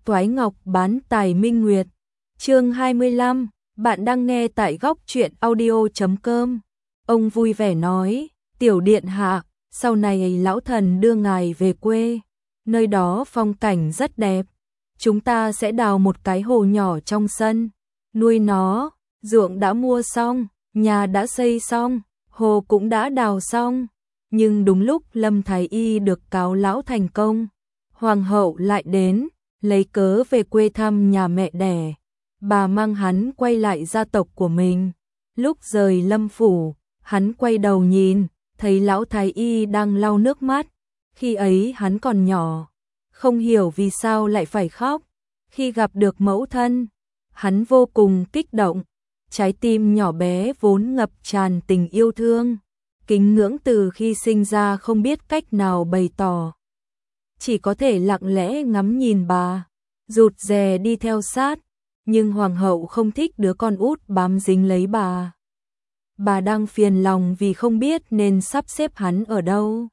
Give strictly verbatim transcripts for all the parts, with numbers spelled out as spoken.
Toái Ngọc bán tài minh nguyệt. Chương hai mươi lăm, bạn đang nghe tại góc truyện audio chấm com. Ông vui vẻ nói, tiểu điện hạ, sau này lão thần đưa ngài về quê, nơi đó phong cảnh rất đẹp. Chúng ta sẽ đào một cái hồ nhỏ trong sân, nuôi nó, ruộng đã mua xong, nhà đã xây xong, hồ cũng đã đào xong. Nhưng đúng lúc Lâm Thái Y được cáo lão thành công, hoàng hậu lại đến, lấy cớ về quê thăm nhà mẹ đẻ. Bà mang hắn quay lại gia tộc của mình. Lúc rời Lâm phủ, hắn quay đầu nhìn, thấy lão Thái Y đang lau nước mắt. Khi ấy hắn còn nhỏ, không hiểu vì sao lại phải khóc. Khi gặp được mẫu thân, hắn vô cùng kích động. Trái tim nhỏ bé vốn ngập tràn tình yêu thương, kính ngưỡng từ khi sinh ra không biết cách nào bày tỏ. Chỉ có thể lặng lẽ ngắm nhìn bà, rụt rè đi theo sát. Nhưng hoàng hậu không thích đứa con út bám dính lấy bà. Bà đang phiền lòng vì không biết nên sắp xếp hắn ở đâu.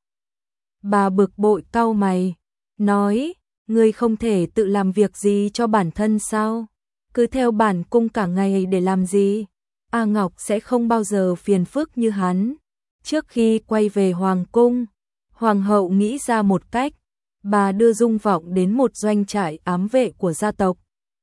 Bà bực bội cau mày, nói, ngươi không thể tự làm việc gì cho bản thân sao? Cứ theo bản cung cả ngày để làm gì? A Ngọc sẽ không bao giờ phiền phức như hắn. Trước khi quay về hoàng cung, hoàng hậu nghĩ ra một cách. Bà đưa Dung Vọng đến một doanh trại ám vệ của gia tộc,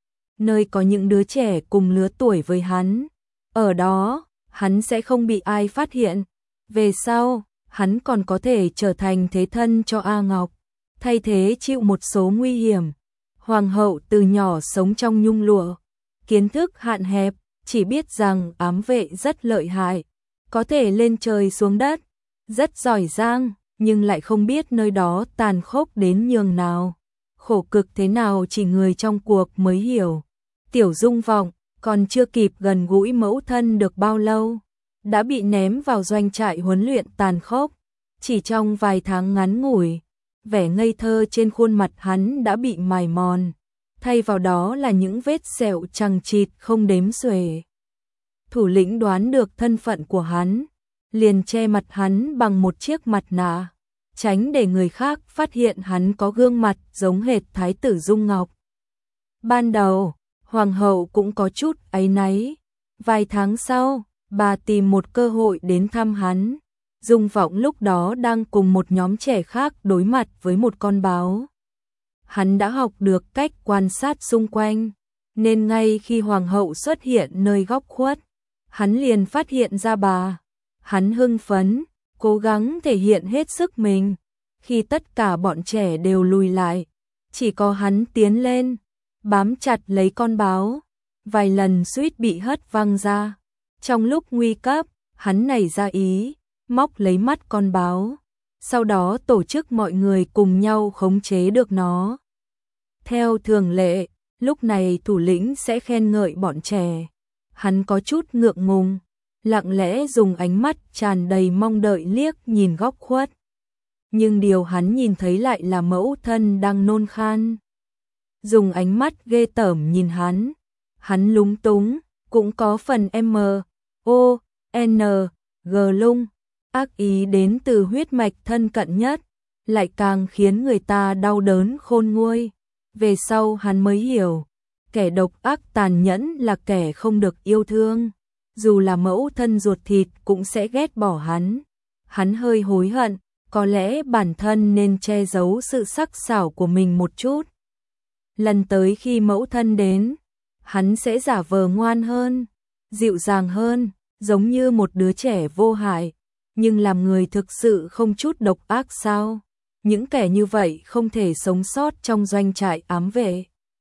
nơi có những đứa trẻ cùng lứa tuổi với hắn. Ở đó, hắn sẽ không bị ai phát hiện. Về sau, hắn còn có thể trở thành thế thân cho A Ngọc, thay thế chịu một số nguy hiểm. Hoàng hậu từ nhỏ sống trong nhung lụa, kiến thức hạn hẹp, chỉ biết rằng ám vệ rất lợi hại, có thể lên trời xuống đất, rất giỏi giang, nhưng lại không biết nơi đó tàn khốc đến nhường nào, khổ cực thế nào chỉ người trong cuộc mới hiểu. Tiểu Dung Vọng còn chưa kịp gần gũi mẫu thân được bao lâu, đã bị ném vào doanh trại huấn luyện tàn khốc. Chỉ trong vài tháng ngắn ngủi, vẻ ngây thơ trên khuôn mặt hắn đã bị mài mòn, thay vào đó là những vết sẹo chằng chịt không đếm xuể. Thủ lĩnh đoán được thân phận của hắn, liền che mặt hắn bằng một chiếc mặt nạ, tránh để người khác phát hiện hắn có gương mặt giống hệt Thái tử Dung Ngọc. Ban đầu, hoàng hậu cũng có chút áy náy. Vài tháng sau, bà tìm một cơ hội đến thăm hắn. Dung Vọng lúc đó đang cùng một nhóm trẻ khác đối mặt với một con báo. Hắn đã học được cách quan sát xung quanh, nên ngay khi hoàng hậu xuất hiện nơi góc khuất, hắn liền phát hiện ra bà. Hắn hưng phấn, cố gắng thể hiện hết sức mình. Khi tất cả bọn trẻ đều lùi lại, chỉ có hắn tiến lên, bám chặt lấy con báo, vài lần suýt bị hất văng ra. Trong lúc nguy cấp, hắn nảy ra ý, móc lấy mắt con báo, sau đó tổ chức mọi người cùng nhau khống chế được nó. Theo thường lệ, lúc này thủ lĩnh sẽ khen ngợi bọn trẻ. Hắn có chút ngượng ngùng, lặng lẽ dùng ánh mắt tràn đầy mong đợi liếc nhìn góc khuất. Nhưng điều hắn nhìn thấy lại là mẫu thân đang nôn khan. Dùng ánh mắt ghê tởm nhìn hắn, hắn lúng túng, cũng có phần M, O, N, G lung, ác ý đến từ huyết mạch thân cận nhất, lại càng khiến người ta đau đớn khôn nguôi. Về sau hắn mới hiểu, kẻ độc ác tàn nhẫn là kẻ không được yêu thương, dù là mẫu thân ruột thịt cũng sẽ ghét bỏ hắn. Hắn hơi hối hận, có lẽ bản thân nên che giấu sự sắc sảo của mình một chút. Lần tới khi mẫu thân đến, hắn sẽ giả vờ ngoan hơn, dịu dàng hơn, giống như một đứa trẻ vô hại. Nhưng làm người thực sự không chút độc ác sao? Những kẻ như vậy không thể sống sót trong doanh trại ám vệ.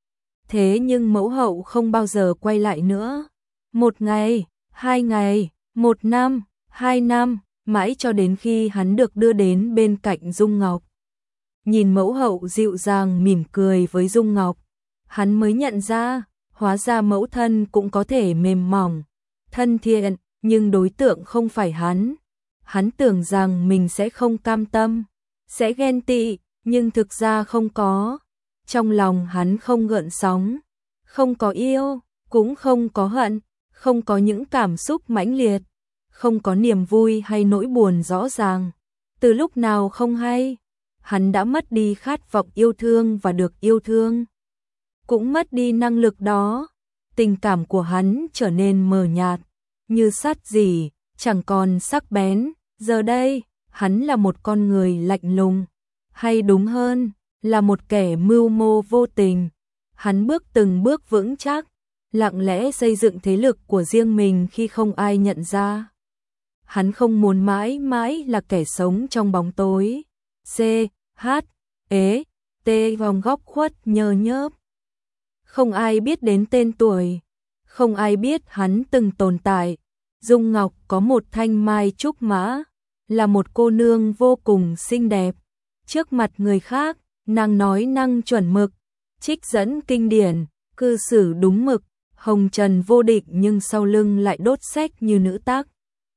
Thế nhưng mẫu hậu không bao giờ quay lại nữa. Một ngày, hai ngày, một năm, hai năm, mãi cho đến khi hắn được đưa đến bên cạnh Dung Ngọc. Nhìn mẫu hậu dịu dàng mỉm cười với Dung Ngọc, hắn mới nhận ra, hóa ra mẫu thân cũng có thể mềm mỏng, thân thiện, nhưng đối tượng không phải hắn. Hắn tưởng rằng mình sẽ không cam tâm, sẽ ghen tị, nhưng thực ra không có. Trong lòng hắn không gợn sóng, không có yêu, cũng không có hận, không có những cảm xúc mãnh liệt, không có niềm vui hay nỗi buồn rõ ràng. Từ lúc nào không hay, hắn đã mất đi khát vọng yêu thương và được yêu thương. cũng mất đi năng lực đó. Tình cảm của hắn trở nên mờ nhạt, như sắt gì, chẳng còn sắc bén. Giờ đây, hắn là một con người lạnh lùng, hay đúng hơn, là một kẻ mưu mô vô tình. Hắn bước từng bước vững chắc, lặng lẽ xây dựng thế lực của riêng mình khi không ai nhận ra. Hắn không muốn mãi mãi là kẻ sống trong bóng tối. C, H, E, T vòng góc khuất nhờ nhớp. Không ai biết đến tên tuổi, không ai biết hắn từng tồn tại. Dung Ngọc có một thanh mai trúc mã, là một cô nương vô cùng xinh đẹp. Trước mặt người khác, nàng nói năng chuẩn mực, trích dẫn kinh điển, cư xử đúng mực, hồng trần vô địch, nhưng sau lưng lại đốt sách như nữ tác,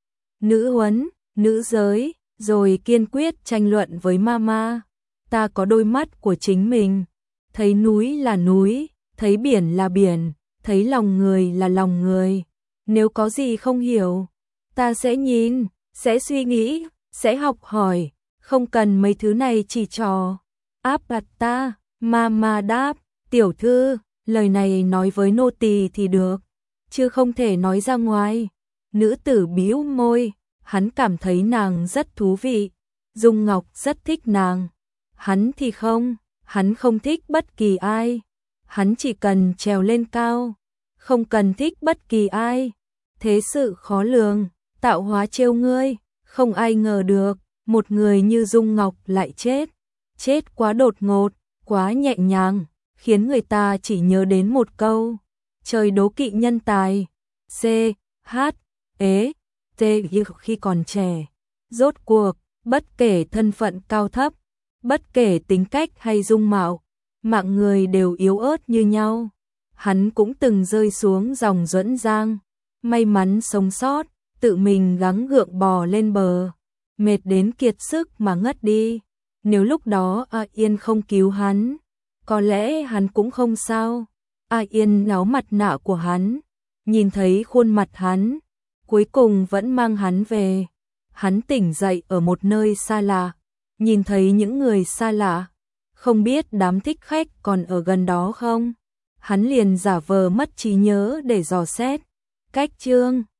nữ huấn, nữ giới, rồi kiên quyết tranh luận với mama. Ta có đôi mắt của chính mình, thấy núi là núi, thấy biển là biển, thấy lòng người là lòng người. Nếu có gì không hiểu, ta sẽ nhìn, sẽ suy nghĩ, sẽ học hỏi, không cần mấy thứ này chỉ trò. Áp đặt ta, mama đáp, tiểu thư, lời này nói với nô tỳ thì được, chứ không thể nói ra ngoài. Nữ tử bĩu môi, hắn cảm thấy nàng rất thú vị. Dung Ngọc rất thích nàng. Hắn thì không, hắn không thích bất kỳ ai. Hắn chỉ cần trèo lên cao, không cần thích bất kỳ ai. Thế sự khó lường, tạo hóa trêu ngươi, không ai ngờ được, một người như Dung Ngọc lại chết. Chết quá đột ngột, quá nhẹ nhàng, khiến người ta chỉ nhớ đến một câu: trời đố kỵ nhân tài. C, H, E, T khi còn trẻ. Rốt cuộc, bất kể thân phận cao thấp, bất kể tính cách hay dung mạo, mạng người đều yếu ớt như nhau. Hắn cũng từng rơi xuống dòng Duẫn Giang, may mắn sống sót, tự mình gắng gượng bò lên bờ, mệt đến kiệt sức mà ngất đi. Nếu lúc đó A Yên không cứu hắn, có lẽ hắn cũng không sao. A Yên náo mặt nạ của hắn, nhìn thấy khuôn mặt hắn, cuối cùng vẫn mang hắn về. Hắn tỉnh dậy ở một nơi xa lạ, nhìn thấy những người xa lạ, không biết đám thích khách còn ở gần đó không. Hắn liền giả vờ mất trí nhớ để dò xét. Cách chương